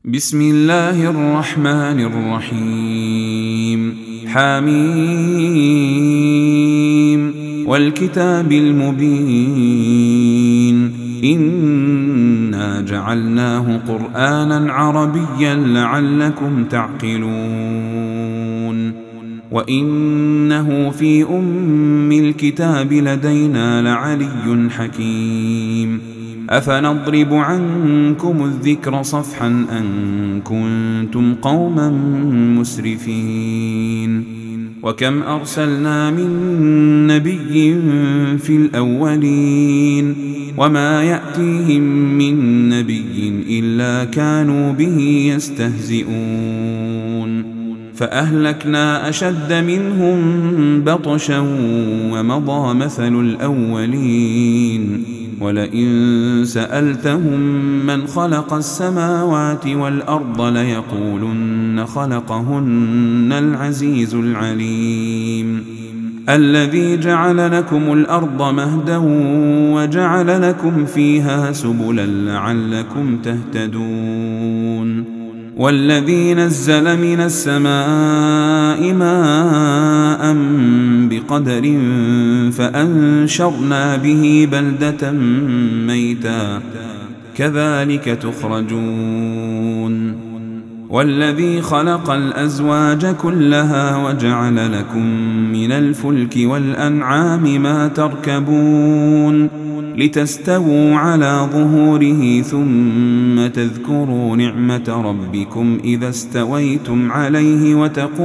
بسم الله الرحمن الرحيم حميم والكتاب المبين إنا جعلناه قرآنا عربيا لعلكم تعقلون وإنه في أم الكتاب لدينا لعلي حكيم أفنضرب عنكم الذكر صفحا أن كنتم قوما مسرفين وكم أرسلنا من نبي في الأولين وما يأتيهم من نبي إلا كانوا به يستهزئون فأهلكنا أشد منهم بطشا ومضى مثل الأولين ولئن سألتهم من خلق السماوات والأرض ليقولن خلقهن العزيز العليم الذي جعل لكم الأرض مهدا وجعل لكم فيها سبلا لعلكم تهتدون والذي نزل من السماء ماء بقدر فأنشرنا به بلدة ميتا كذلك تخرجون والذي خلق الأزواج كلها وجعل لكم من الفلك والأنعام ما تركبون لتستووا على ظهوره ثم تذكروا نعمة ربكم إذا استويتم عليه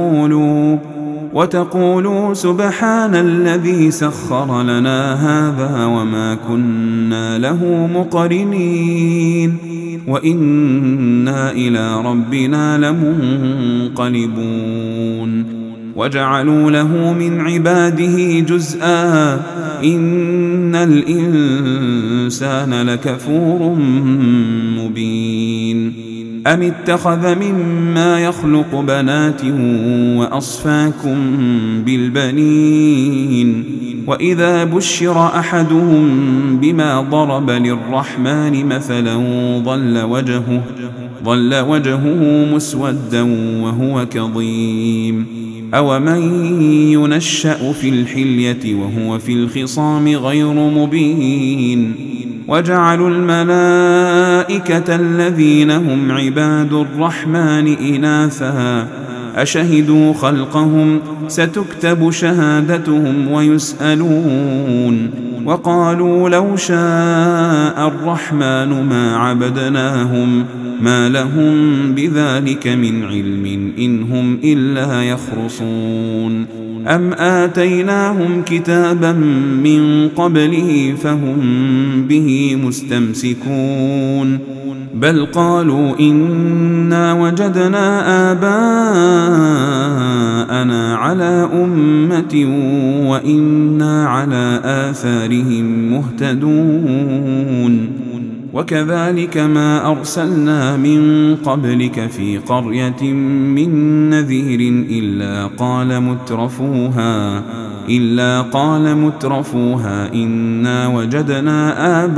وتقولوا سبحان الذي سخر لنا هذا وما كنا له مقرنين وإنا إلى ربنا لمنقلبون وجعلوا له من عباده جزءا إن الإنسان لكفور مبين أم اتخذ مما يخلق بنات وأصفاكم بالبنين وإذا بشر أحدهم بما ضرب للرحمن مثلا ظل وجهه مسودا وهو كظيم أومن ينشأ في الحلية وهو في الخصام غير مبين وجعلوا الملائكة الذين هم عباد الرحمن إناثا أشهدوا خلقهم ستكتب شهادتهم ويسألون وقالوا لو شاء الرحمن ما عبدناهم ما لهم بذلك من علم إن هم إلا يخرصون أم آتيناهم كتابا من قبله فهم به مستمسكون بل قالوا إنا وجدنا آباءنا على أمة وإنا على آثارهم مهتدون وكذلك ما أرسلنا من قبلك في قرية من نذير إلا قال مترفوها إنا وجدنا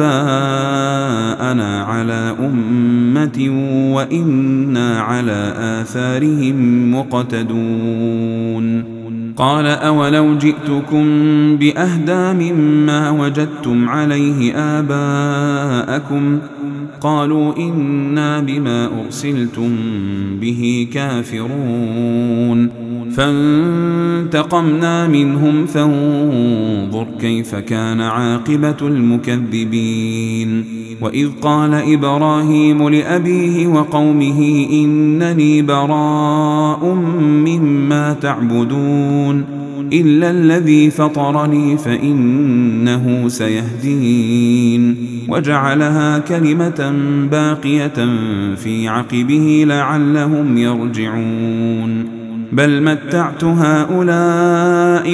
آباءنا على أمة وإنا على آثارهم مقتدون قال أولو جئتكم بأهدى مما وجدتم عليه آباءكم قالوا إنا بما أرسلتم به كافرون فانتقمنا منهم فانظر كيف كان عاقبة المكذبين وإذ قال إبراهيم لأبيه وقومه إنني براء مما تعبدون إلا الذي فطرني فإنه سيهدين وجعلها كلمة باقية في عقبه لعلهم يرجعون بل متعت هؤلاء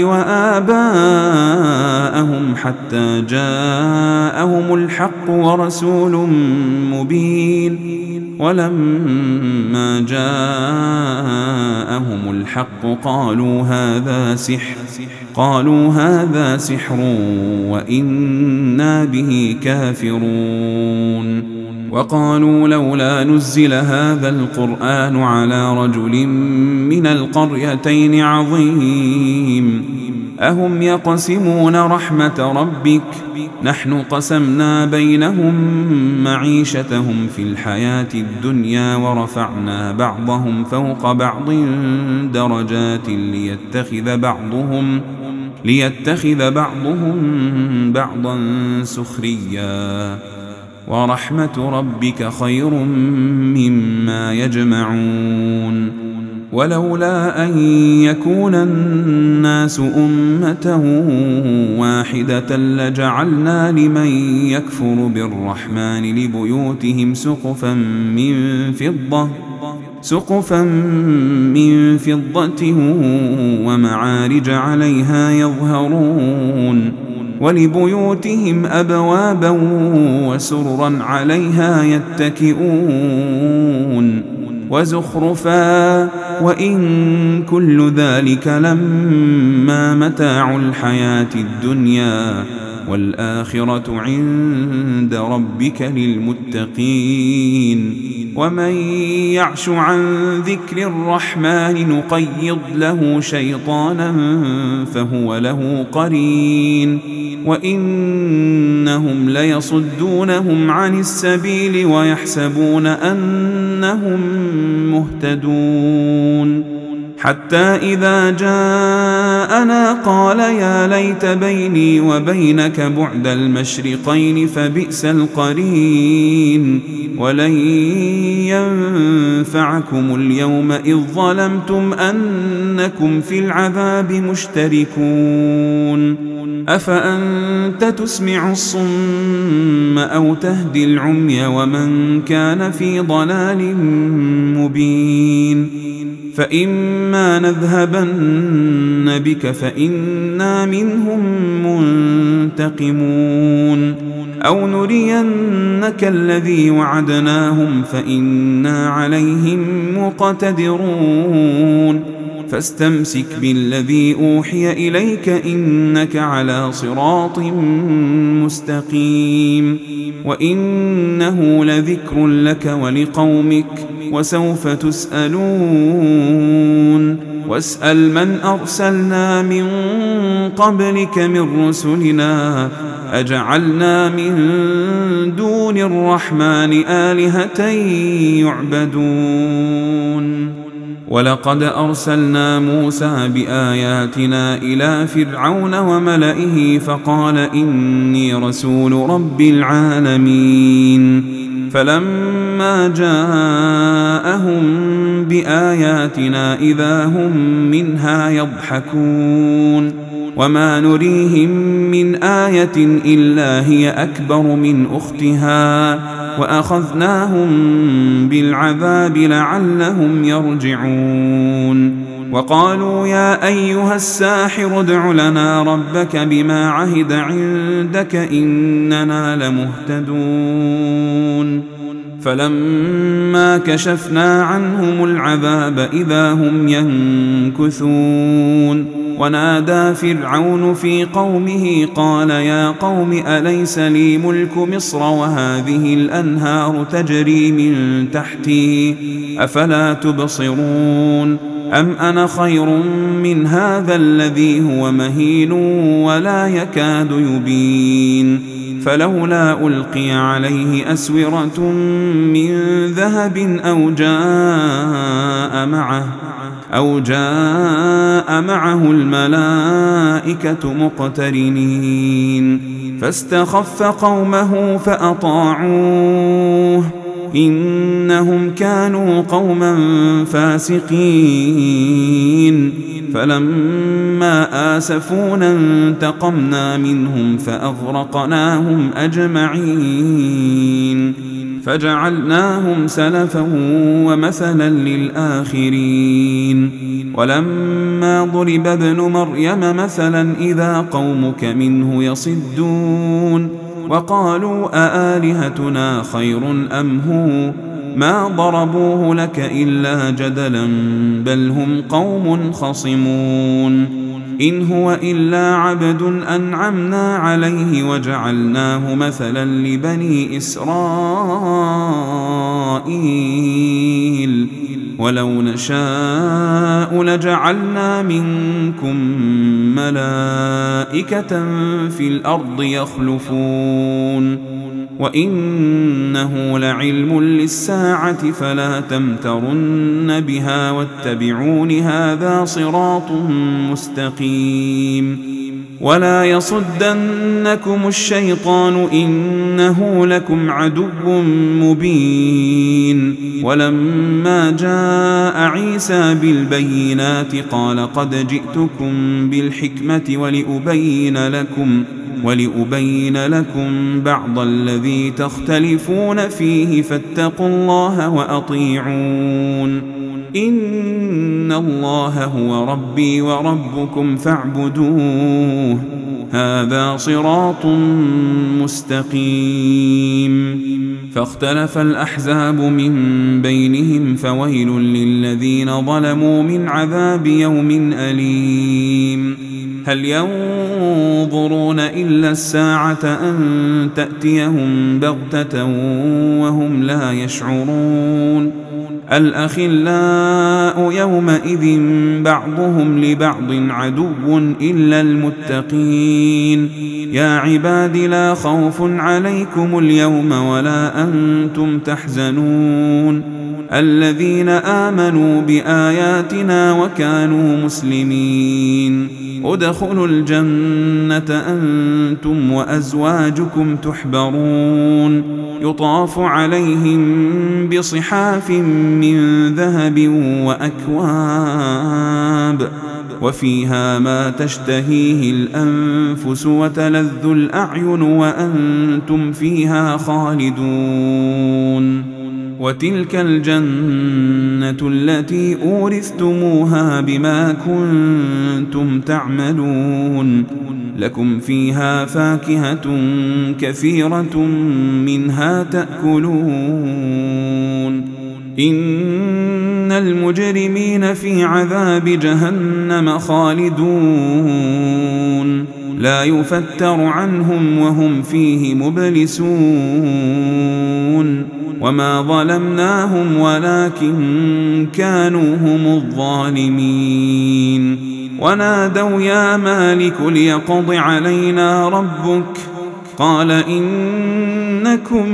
وآباءهم حتى جاءهم الحق ورسول مبين ولما جاءهم الحق قالوا هذا سحر وإنا به كافرون وقالوا لولا نزل هذا القرآن على رجل من القريتين عظيم أهم يقسمون رحمة ربك نحن قسمنا بينهم معيشتهم في الحياة الدنيا ورفعنا بعضهم فوق بعض درجات ليتخذ بعضهم بعضا سخريا ورحمة ربك خير مما يجمعون ولولا أن يكون الناس أمة واحدة لجعلنا لمن يكفر بالرحمن لبيوتهم سقفا من فضة ومعارج عليها يظهرون ولبيوتهم أبوابا وسررا عليها يتكئون وزخرفا وإن كل ذلك لما متاع الحياة الدنيا والآخرة عند ربك للمتقين ومن يعش عن ذكر الرحمن نقيض له شيطانا فهو له قرين وإنهم ليصدونهم عن السبيل ويحسبون أنهم مهتدون حتى إذا جاءنا قال يا ليت بيني وبينك بعد المشرقين فبئس القرين ولن ينفعكم اليوم إذ ظلمتم أنكم في العذاب مشتركون أفأنت تسمع الصم أو تهدي العمي ومن كان في ضلال مبين فإما نذهبن بك فإنا منهم منتقمون أو نرينك الذي وعدناهم فإنا عليهم مقتدرون فاستمسك بالذي أوحي إليك إنك على صراط مستقيم وإنه لذكر لك ولقومك وسوف تسألون واسأل من أرسلنا من قبلك من رسلنا أجعلنا من دون الرحمن آلهة يعبدون ولقد أرسلنا موسى بآياتنا إلى فرعون وملئه فقال إني رسول رب العالمين فلما جاءهم بآياتنا إذا هم منها يضحكون وما نريهم من آية إلا هي أكبر من أختها وأخذناهم بالعذاب لعلهم يرجعون وقالوا يا أيها الساحر ادع لنا ربك بما عهد عندك إننا لمهتدون فلما كشفنا عنهم العذاب إذا هم ينكثون ونادى فرعون في قومه قال يا قوم أليس لي ملك مصر وهذه الأنهار تجري من تحتي أفلا تبصرون أم أنا خير من هذا الذي هو مهين ولا يكاد يبين فلولا ألقي عليه أسورة من ذهب أو جاء معه الملائكة مقترنين فاستخف قومه فأطاعوه إنهم كانوا قوما فاسقين فلما آسفونا انتقمنا منهم فأغرقناهم أجمعين فجعلناهم سلفا ومثلا للآخرين ولما ضرب ابن مريم مثلا إذا قومك منه يصدون وقالوا أآلهتنا خير أم هو ما ضربوه لك إلا جدلا بل هم قوم خصمون إن هو إلا عبد أنعمنا عليه وجعلناه مثلا لبني إسرائيل ولو نشاء لجعلنا منكم ملائكة في الأرض يخلفون وإنه لعلم للساعة فلا تمترن بها واتبعون هذا صراط مستقيم ولا يصدنكم الشيطان إنه لكم عدو مبين ولما جاء عيسى بالبينات قال قد جئتكم بالحكمة ولأبين لكم بعض الذي تختلفون فيه فاتقوا الله وأطيعون إن الله هو ربي وربكم فاعبدوه هذا صراط مستقيم فاختلف الأحزاب من بينهم فويل للذين ظلموا من عذاب يوم أليم هل ينظرون إلا الساعة أن تأتيهم بغتة وهم لا يشعرون الأخلاء يومئذ بعضهم لبعض عدو إلا المتقين يا عباد لا خوف عليكم اليوم ولا أنتم تحزنون الذين آمنوا بآياتنا وكانوا مسلمين ادخلوا الجنة أنتم وأزواجكم تحبرون يطاف عليهم بصحاف من ذهب وأكواب وفيها ما تشتهيه الأنفس وتلذ الأعين وأنتم فيها خالدون وتلك الجنة التي أورثتموها بما كنتم تعملون لكم فيها فاكهة كثيرة منها تأكلون إن المجرمين في عذاب جهنم خالدون لا يفتر عنهم وهم فيه مبلسون وما ظلمناهم ولكن كانوا هم الظالمين ونادوا يا مالك ليقض علينا ربك قال إنكم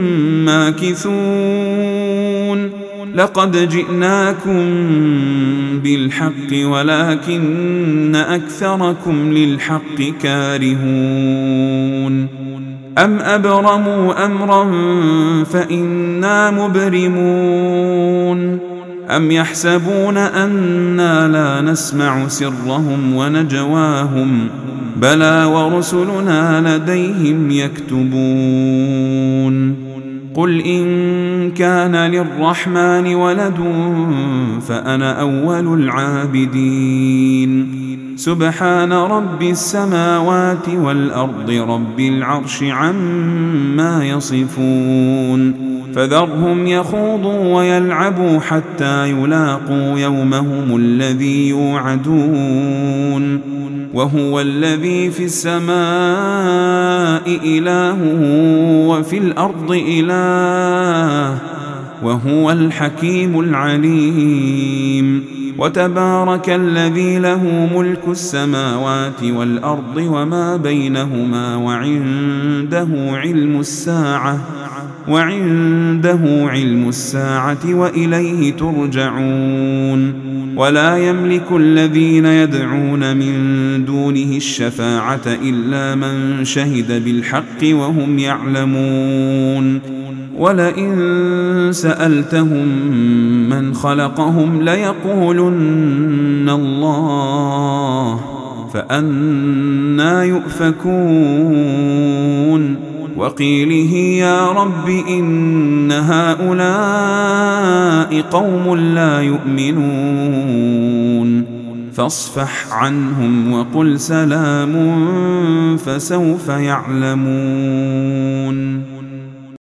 ماكثون لقد جئناكم بالحق ولكن أكثركم للحق كارهون أم أبرموا أمرا فإنا مبرمون أم يحسبون أنا لا نسمع سرهم ونجواهم بلى ورسلنا لديهم يكتبون قل إن كان للرحمن ولد فأنا أول العابدين سبحان رب السماوات والأرض رب العرش عما يصفون فذرهم يخوضوا ويلعبوا حتى يلاقوا يومهم الذي يوعدون وهو الذي في السماء إله وفي الأرض إله وهو الحكيم العليم وتبارك الذي له ملك السماوات والأرض وما بينهما وعنده علم الساعة وإليه ترجعون ولا يملك الذين يدعون من دونه الشفاعة إلا من شهد بالحق وهم يعلمون ولئن سألتهم من خلقهم ليقولن الله فأنى يؤفكون وقيله يا رب إن هؤلاء قوم لا يؤمنون فاصفح عنهم وقل سلام فسوف يعلمون.